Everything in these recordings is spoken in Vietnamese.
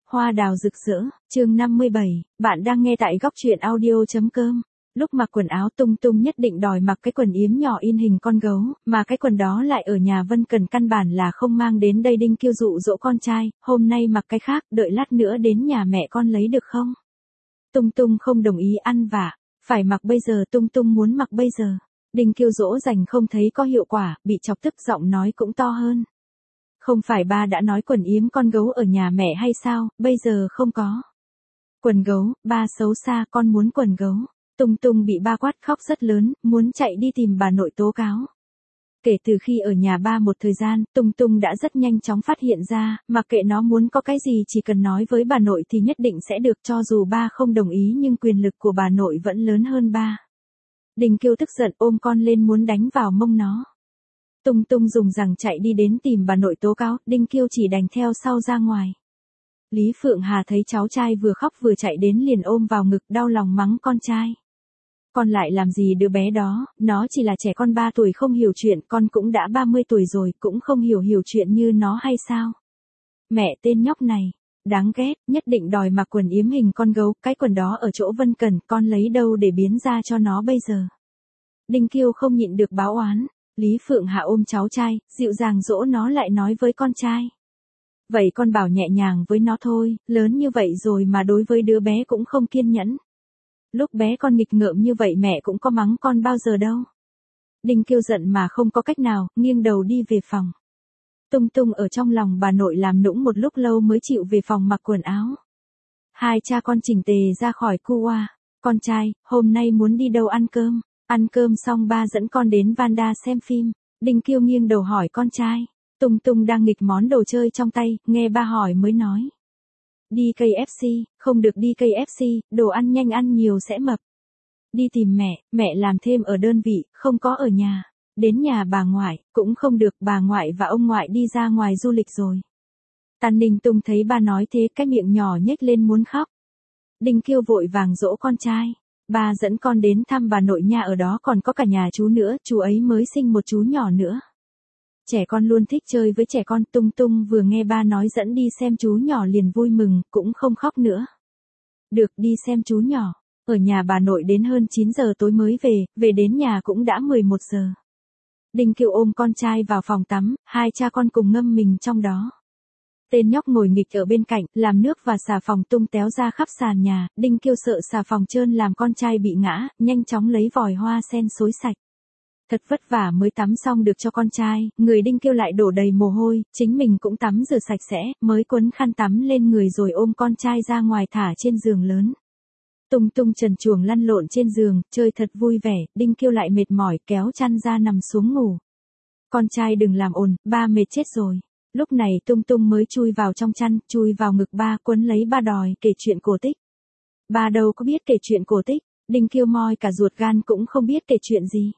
Hoa đào rực rỡ, chương 57, bạn đang nghe tại góc truyện audio.com. Lúc mặc quần áo Tung Tung nhất định đòi mặc cái quần yếm nhỏ in hình con gấu, mà cái quần đó lại ở nhà Vân Cần căn bản là không mang đến đây. Đinh Kiêu dụ dỗ con trai, hôm nay mặc cái khác, đợi lát nữa đến nhà mẹ con lấy được không? Tung Tung không đồng ý ăn vạ, phải mặc bây giờ. Tung Tung muốn mặc bây giờ. Đinh Kiêu dỗ dành không thấy có hiệu quả, bị chọc tức giọng nói cũng to hơn. Không phải ba đã nói quần yếm con gấu ở nhà mẹ hay sao, bây giờ không có. Quần gấu, ba xấu xa, con muốn quần gấu. Tung Tung bị ba quát khóc rất lớn, muốn chạy đi tìm bà nội tố cáo. Kể từ khi ở nhà ba một thời gian, Tung Tung đã rất nhanh chóng phát hiện ra, mặc kệ nó muốn có cái gì chỉ cần nói với bà nội thì nhất định sẽ được, cho dù ba không đồng ý nhưng quyền lực của bà nội vẫn lớn hơn ba. Đinh Kiêu tức giận ôm con lên muốn đánh vào mông nó. Tung Tung dùng rằng chạy đi đến tìm bà nội tố cáo, Đinh Kiêu chỉ đành theo sau ra ngoài. Lý Phượng Hà thấy cháu trai vừa khóc vừa chạy đến liền ôm vào ngực, đau lòng mắng con trai. Con lại làm gì đứa bé đó, nó chỉ là trẻ con 3 tuổi không hiểu chuyện, con cũng đã 30 tuổi rồi, cũng không hiểu chuyện như nó hay sao? Mẹ tên nhóc này, đáng ghét, nhất định đòi mặc quần yếm hình con gấu, cái quần đó ở chỗ Vân Cần, con lấy đâu để biến ra cho nó bây giờ? Đinh Kiêu không nhịn được báo oán. Lý Phượng Hạ ôm cháu trai, dịu dàng dỗ nó lại nói với con trai. Vậy con bảo nhẹ nhàng với nó thôi, lớn như vậy rồi mà đối với đứa bé cũng không kiên nhẫn. Lúc bé con nghịch ngợm như vậy mẹ cũng có mắng con bao giờ đâu. Đinh Kiêu giận mà không có cách nào, nghiêng đầu đi về phòng. Tung Tung ở trong lòng bà nội làm nũng một lúc lâu mới chịu về phòng mặc quần áo. Hai cha con chỉnh tề ra khỏi cu oa. Con trai, hôm nay muốn đi đâu ăn cơm? Ăn cơm xong ba dẫn con đến Vanda xem phim. Đinh Kiêu nghiêng đầu hỏi con trai. Tung Tung đang nghịch món đồ chơi trong tay, nghe ba hỏi mới nói. Đi KFC, không được đi KFC, đồ ăn nhanh ăn nhiều sẽ mập. Đi tìm mẹ làm thêm ở đơn vị, không có ở nhà. Đến nhà bà ngoại, cũng không được, bà ngoại và ông ngoại đi ra ngoài du lịch rồi. Tàn Ninh Tung thấy ba nói thế cái miệng nhỏ nhếch lên muốn khóc. Đinh Kiêu vội vàng dỗ con trai. Ba dẫn con đến thăm bà nội nha, ở đó còn có cả nhà chú nữa, chú ấy mới sinh một chú nhỏ nữa. Trẻ con luôn thích chơi với trẻ con. Tung Tung vừa nghe ba nói dẫn đi xem chú nhỏ liền vui mừng, cũng không khóc nữa. Được, đi xem chú nhỏ. Ở nhà bà nội đến hơn 9 giờ tối mới về đến nhà cũng đã 11 giờ. Đinh Kiêu ôm con trai vào phòng tắm, hai cha con cùng ngâm mình trong đó. Tên nhóc ngồi nghịch ở bên cạnh, làm nước và xà phòng tung téo ra khắp sàn nhà. Đinh Kiêu sợ xà phòng trơn làm con trai bị ngã, nhanh chóng lấy vòi hoa sen xối sạch. Thật vất vả mới tắm xong được cho con trai, người Đinh Kiêu lại đổ đầy mồ hôi, chính mình cũng tắm rửa sạch sẽ, mới quấn khăn tắm lên người rồi ôm con trai ra ngoài thả trên giường lớn. Tung Tung trần truồng lăn lộn trên giường, chơi thật vui vẻ. Đinh Kiêu lại mệt mỏi kéo chăn ra nằm xuống ngủ. Con trai đừng làm ồn, ba mệt chết rồi. Lúc này Tung Tung mới chui vào trong chăn, chui vào ngực ba, quấn lấy ba đòi kể chuyện cổ tích. Ba đâu có biết kể chuyện cổ tích, Đinh Kiêu moi cả ruột gan cũng không biết kể chuyện gì.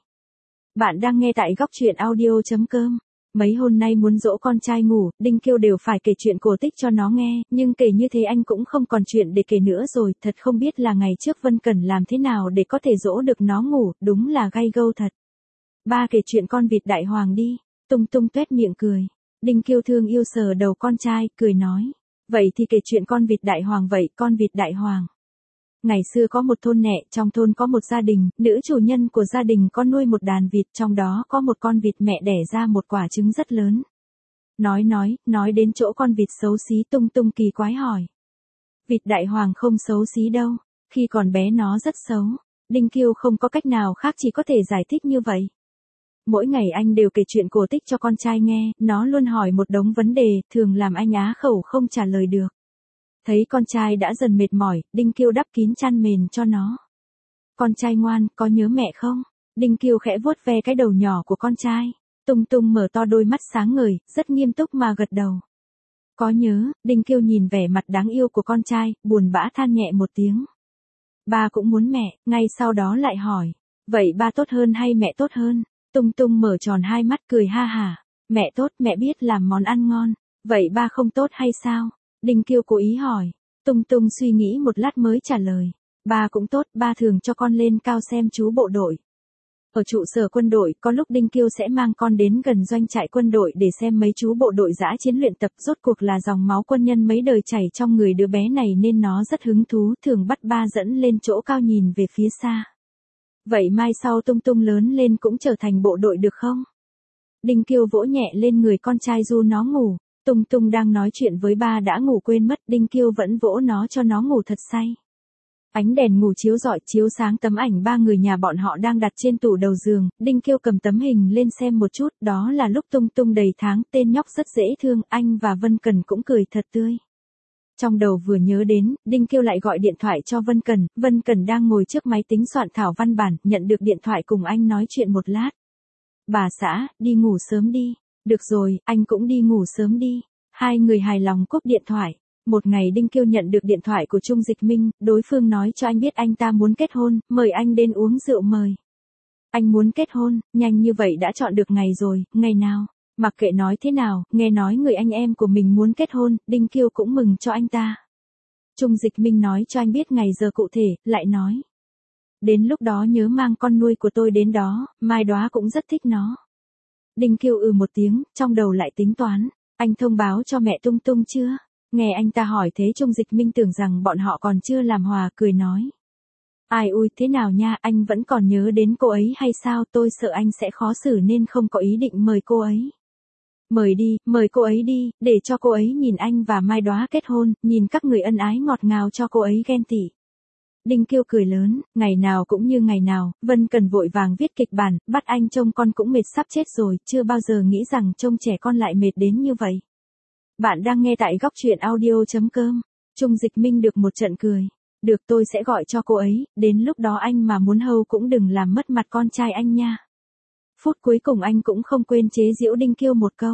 Bạn đang nghe tại góc truyện audio.com. Mấy hôm nay muốn dỗ con trai ngủ, Đinh Kiêu đều phải kể chuyện cổ tích cho nó nghe, nhưng kể như thế anh cũng không còn chuyện để kể nữa rồi, thật không biết là ngày trước Vân Cần làm thế nào để có thể dỗ được nó ngủ, đúng là gay gâu thật. Ba kể chuyện con vịt đại hoàng đi. Tung Tung tuét miệng cười. Đinh Kiêu thương yêu sờ đầu con trai, cười nói. Vậy thì kể chuyện con vịt đại hoàng vậy, con vịt đại hoàng. Ngày xưa có một thôn nẹ, trong thôn có một gia đình, nữ chủ nhân của gia đình có nuôi một đàn vịt, trong đó có một con vịt mẹ đẻ ra một quả trứng rất lớn. Nói đến chỗ con vịt xấu xí. Tung Tung kỳ quái hỏi. Vịt đại hoàng không xấu xí đâu, khi còn bé nó rất xấu. Đinh Kiêu không có cách nào khác chỉ có thể giải thích như vậy. Mỗi ngày anh đều kể chuyện cổ tích cho con trai nghe, nó luôn hỏi một đống vấn đề, thường làm anh á khẩu không trả lời được. Thấy con trai đã dần mệt mỏi, Đinh Kiêu đắp kín chăn mền cho nó. Con trai ngoan, có nhớ mẹ không? Đinh Kiêu khẽ vuốt ve cái đầu nhỏ của con trai. Tung Tung mở to đôi mắt sáng ngời, rất nghiêm túc mà gật đầu. Có nhớ. Đinh Kiêu nhìn vẻ mặt đáng yêu của con trai, buồn bã than nhẹ một tiếng. Ba cũng muốn mẹ, ngay sau đó lại hỏi. Vậy ba tốt hơn hay mẹ tốt hơn? Tung Tung mở tròn hai mắt cười ha hả. Mẹ tốt, mẹ biết làm món ăn ngon. Vậy ba không tốt hay sao? Đinh Kiêu cố ý hỏi. Tung Tung suy nghĩ một lát mới trả lời. Ba cũng tốt, ba thường cho con lên cao xem chú bộ đội. Ở trụ sở quân đội, có lúc Đinh Kiêu sẽ mang con đến gần doanh trại quân đội để xem mấy chú bộ đội dã chiến luyện tập, rốt cuộc là dòng máu quân nhân mấy đời chảy trong người đứa bé này nên nó rất hứng thú, thường bắt ba dẫn lên chỗ cao nhìn về phía xa. Vậy mai sau Tung Tung lớn lên cũng trở thành bộ đội được không? Đinh Kiêu vỗ nhẹ lên người con trai du nó ngủ. Tung Tung đang nói chuyện với ba đã ngủ quên mất, Đinh Kiêu vẫn vỗ nó cho nó ngủ thật say. Ánh đèn ngủ chiếu rọi chiếu sáng tấm ảnh ba người nhà bọn họ đang đặt trên tủ đầu giường, Đinh Kiêu cầm tấm hình lên xem một chút, đó là lúc Tung Tung đầy tháng, tên nhóc rất dễ thương, anh và Vân Cần cũng cười thật tươi. Trong đầu vừa nhớ đến, Đinh Kiêu lại gọi điện thoại cho Vân Cần đang ngồi trước máy tính soạn thảo văn bản, nhận được điện thoại cùng anh nói chuyện một lát. Bà xã, đi ngủ sớm đi. Được rồi, anh cũng đi ngủ sớm đi. Hai người hài lòng cúp điện thoại. Một ngày Đinh Kiêu nhận được điện thoại của Trung Dịch Minh, đối phương nói cho anh biết anh ta muốn kết hôn, mời anh đến uống rượu mời. Anh muốn kết hôn, nhanh như vậy đã chọn được ngày rồi, ngày nào? Mặc kệ nói thế nào, nghe nói người anh em của mình muốn kết hôn, Đinh Kiêu cũng mừng cho anh ta. Trung Dịch Minh nói cho anh biết ngày giờ cụ thể, lại nói. Đến lúc đó nhớ mang con nuôi của tôi đến đó, Mai Đóa cũng rất thích nó. Đinh Kiêu một tiếng, trong đầu lại tính toán, anh thông báo cho mẹ Tung Tung chưa? Nghe anh ta hỏi thế Trung Dịch Minh tưởng rằng bọn họ còn chưa làm hòa, cười nói. Ai ui, thế nào nha, anh vẫn còn nhớ đến cô ấy hay sao, tôi sợ anh sẽ khó xử nên không có ý định mời cô ấy. Mời đi, mời cô ấy đi, để cho cô ấy nhìn anh và Mai Đóa kết hôn, nhìn các người ân ái ngọt ngào cho cô ấy ghen tị. Đinh Kiêu cười lớn, ngày nào cũng như ngày nào, Vân Cần vội vàng viết kịch bản, bắt anh trông con cũng mệt sắp chết rồi, chưa bao giờ nghĩ rằng trông trẻ con lại mệt đến như vậy. Bạn đang nghe tại góc truyện audio.com. Trung Dịch Minh được một trận cười. Được, tôi sẽ gọi cho cô ấy, đến lúc đó anh mà muốn hâu cũng đừng làm mất mặt con trai anh nha. Phút cuối cùng anh cũng không quên chế giễu Đinh Kiêu một câu.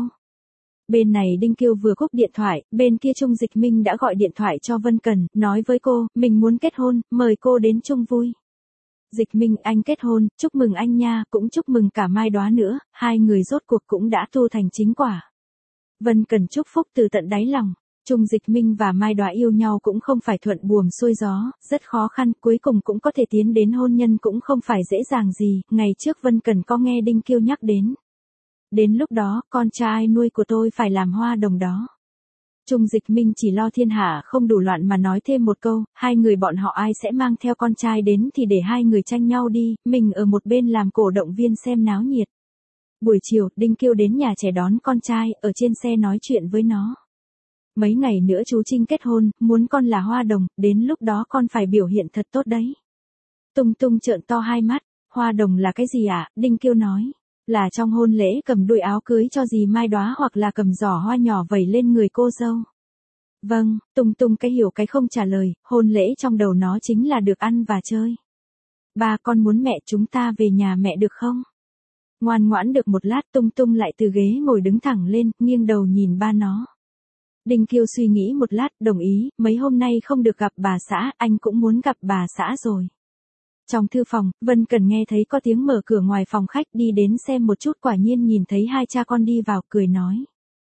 Bên này Đinh Kiêu vừa cúp điện thoại, bên kia Trung Dịch Minh đã gọi điện thoại cho Vân Cần, nói với cô, mình muốn kết hôn, mời cô đến chung vui. Dịch Minh, anh kết hôn, chúc mừng anh nha, cũng chúc mừng cả Mai Đóa nữa, hai người rốt cuộc cũng đã tu thành chính quả. Vân Cần chúc phúc từ tận đáy lòng. Trung Dịch Minh và Mai Đóa yêu nhau cũng không phải thuận buồm xuôi gió, rất khó khăn, cuối cùng cũng có thể tiến đến hôn nhân cũng không phải dễ dàng gì, ngày trước Vân Cần có nghe Đinh Kiêu nhắc đến. Đến lúc đó, con trai nuôi của tôi phải làm hoa đồng đó. Trung Dịch Minh chỉ lo thiên hạ không đủ loạn mà nói thêm một câu, hai người bọn họ ai sẽ mang theo con trai đến thì để hai người tranh nhau đi, mình ở một bên làm cổ động viên xem náo nhiệt. Buổi chiều, Đinh Kiêu đến nhà trẻ đón con trai, ở trên xe nói chuyện với nó. Mấy ngày nữa chú Trinh kết hôn, muốn con là hoa đồng, đến lúc đó con phải biểu hiện thật tốt đấy. Tung Tung trợn to hai mắt, hoa đồng là cái gì ạ? Đinh Kiêu nói. Là trong hôn lễ cầm đuôi áo cưới cho dì Mai Đóa hoặc là cầm giỏ hoa nhỏ vẩy lên người cô dâu. Vâng, Tung Tung cái hiểu cái không trả lời, hôn lễ trong đầu nó chính là được ăn và chơi. Ba con muốn mẹ chúng ta về nhà mẹ được không? Ngoan ngoãn được một lát Tung Tung lại từ ghế ngồi đứng thẳng lên, nghiêng đầu nhìn ba nó. Đinh Kiêu suy nghĩ một lát, đồng ý, mấy hôm nay không được gặp bà xã, anh cũng muốn gặp bà xã rồi. Trong thư phòng, Vân Cần nghe thấy có tiếng mở cửa ngoài phòng khách, đi đến xem một chút, quả nhiên nhìn thấy hai cha con đi vào, cười nói.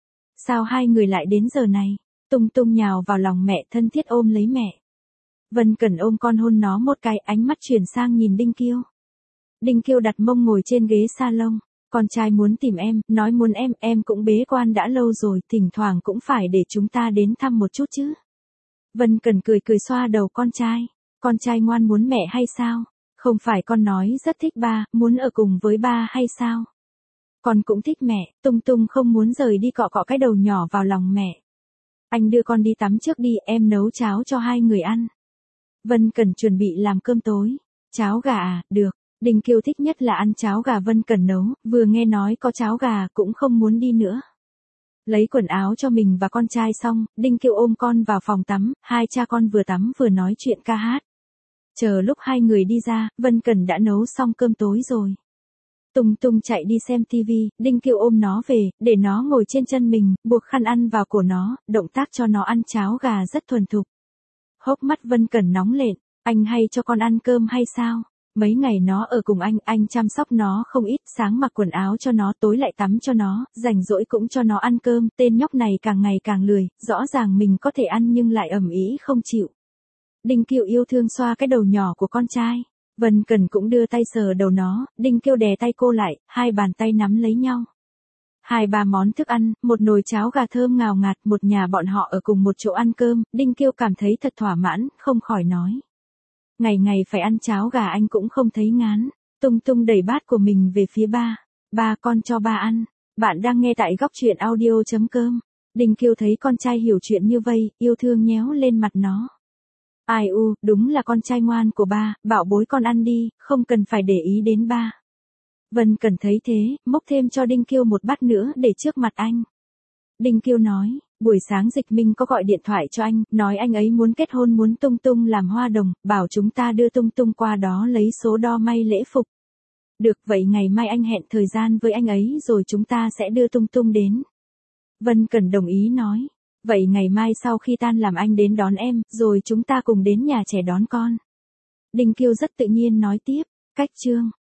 Sao hai người lại đến giờ này? Tung Tung nhào vào lòng mẹ thân thiết ôm lấy mẹ. Vân Cần ôm con hôn nó một cái, ánh mắt chuyển sang nhìn Đinh Kiêu. Đinh Kiêu đặt mông ngồi trên ghế salon. Con trai muốn tìm em, nói muốn em cũng bế quan đã lâu rồi, thỉnh thoảng cũng phải để chúng ta đến thăm một chút chứ. Vân Cần cười cười xoa đầu con trai. Con trai ngoan muốn mẹ hay sao? Không phải con nói rất thích ba, muốn ở cùng với ba hay sao? Con cũng thích mẹ, Tung Tung không muốn rời đi, cọ cọ cái đầu nhỏ vào lòng mẹ. Anh đưa con đi tắm trước đi, em nấu cháo cho hai người ăn. Vân Cần chuẩn bị làm cơm tối. Cháo gà à, được. Đinh Kiêu thích nhất là ăn cháo gà Vân Cần nấu, vừa nghe nói có cháo gà cũng không muốn đi nữa. Lấy quần áo cho mình và con trai xong, Đinh Kiêu ôm con vào phòng tắm, hai cha con vừa tắm vừa nói chuyện ca hát. Chờ lúc hai người đi ra, Vân Cần đã nấu xong cơm tối rồi. Tung Tung chạy đi xem tivi, Đinh Kiêu ôm nó về, để nó ngồi trên chân mình, buộc khăn ăn vào cổ nó, động tác cho nó ăn cháo gà rất thuần thục. Hốc mắt Vân Cần nóng lên, anh hay cho con ăn cơm hay sao? Mấy ngày nó ở cùng anh chăm sóc nó không ít, sáng mặc quần áo cho nó, tối lại tắm cho nó, rảnh rỗi cũng cho nó ăn cơm, tên nhóc này càng ngày càng lười, rõ ràng mình có thể ăn nhưng lại ầm ĩ không chịu. Đinh Kiêu yêu thương xoa cái đầu nhỏ của con trai. Vân Cần cũng đưa tay sờ đầu nó, Đinh Kiêu đè tay cô lại, hai bàn tay nắm lấy nhau. 2-3 món thức ăn, một nồi cháo gà thơm ngào ngạt, một nhà bọn họ ở cùng một chỗ ăn cơm, Đinh Kiêu cảm thấy thật thỏa mãn, không khỏi nói. Ngày ngày phải ăn cháo gà anh cũng không thấy ngán. Tung Tung đẩy bát của mình về phía ba. Ba, con cho ba ăn. Bạn đang nghe tại góc truyện audio.com. Đinh Kiêu thấy con trai hiểu chuyện như vây, yêu thương nhéo lên mặt nó. Ai u, đúng là con trai ngoan của ba, bảo bối con ăn đi, không cần phải để ý đến ba. Vân Cần thấy thế, múc thêm cho Đinh Kiêu một bát nữa để trước mặt anh. Đinh Kiêu nói, buổi sáng Dịch Minh có gọi điện thoại cho anh, nói anh ấy muốn kết hôn muốn Tung Tung làm hoa đồng, bảo chúng ta đưa Tung Tung qua đó lấy số đo may lễ phục. Được, vậy ngày mai anh hẹn thời gian với anh ấy rồi chúng ta sẽ đưa Tung Tung đến. Vân Cần đồng ý nói, vậy ngày mai sau khi tan làm anh đến đón em, rồi chúng ta cùng đến nhà trẻ đón con. Đinh Kiêu rất tự nhiên nói tiếp, cách chương.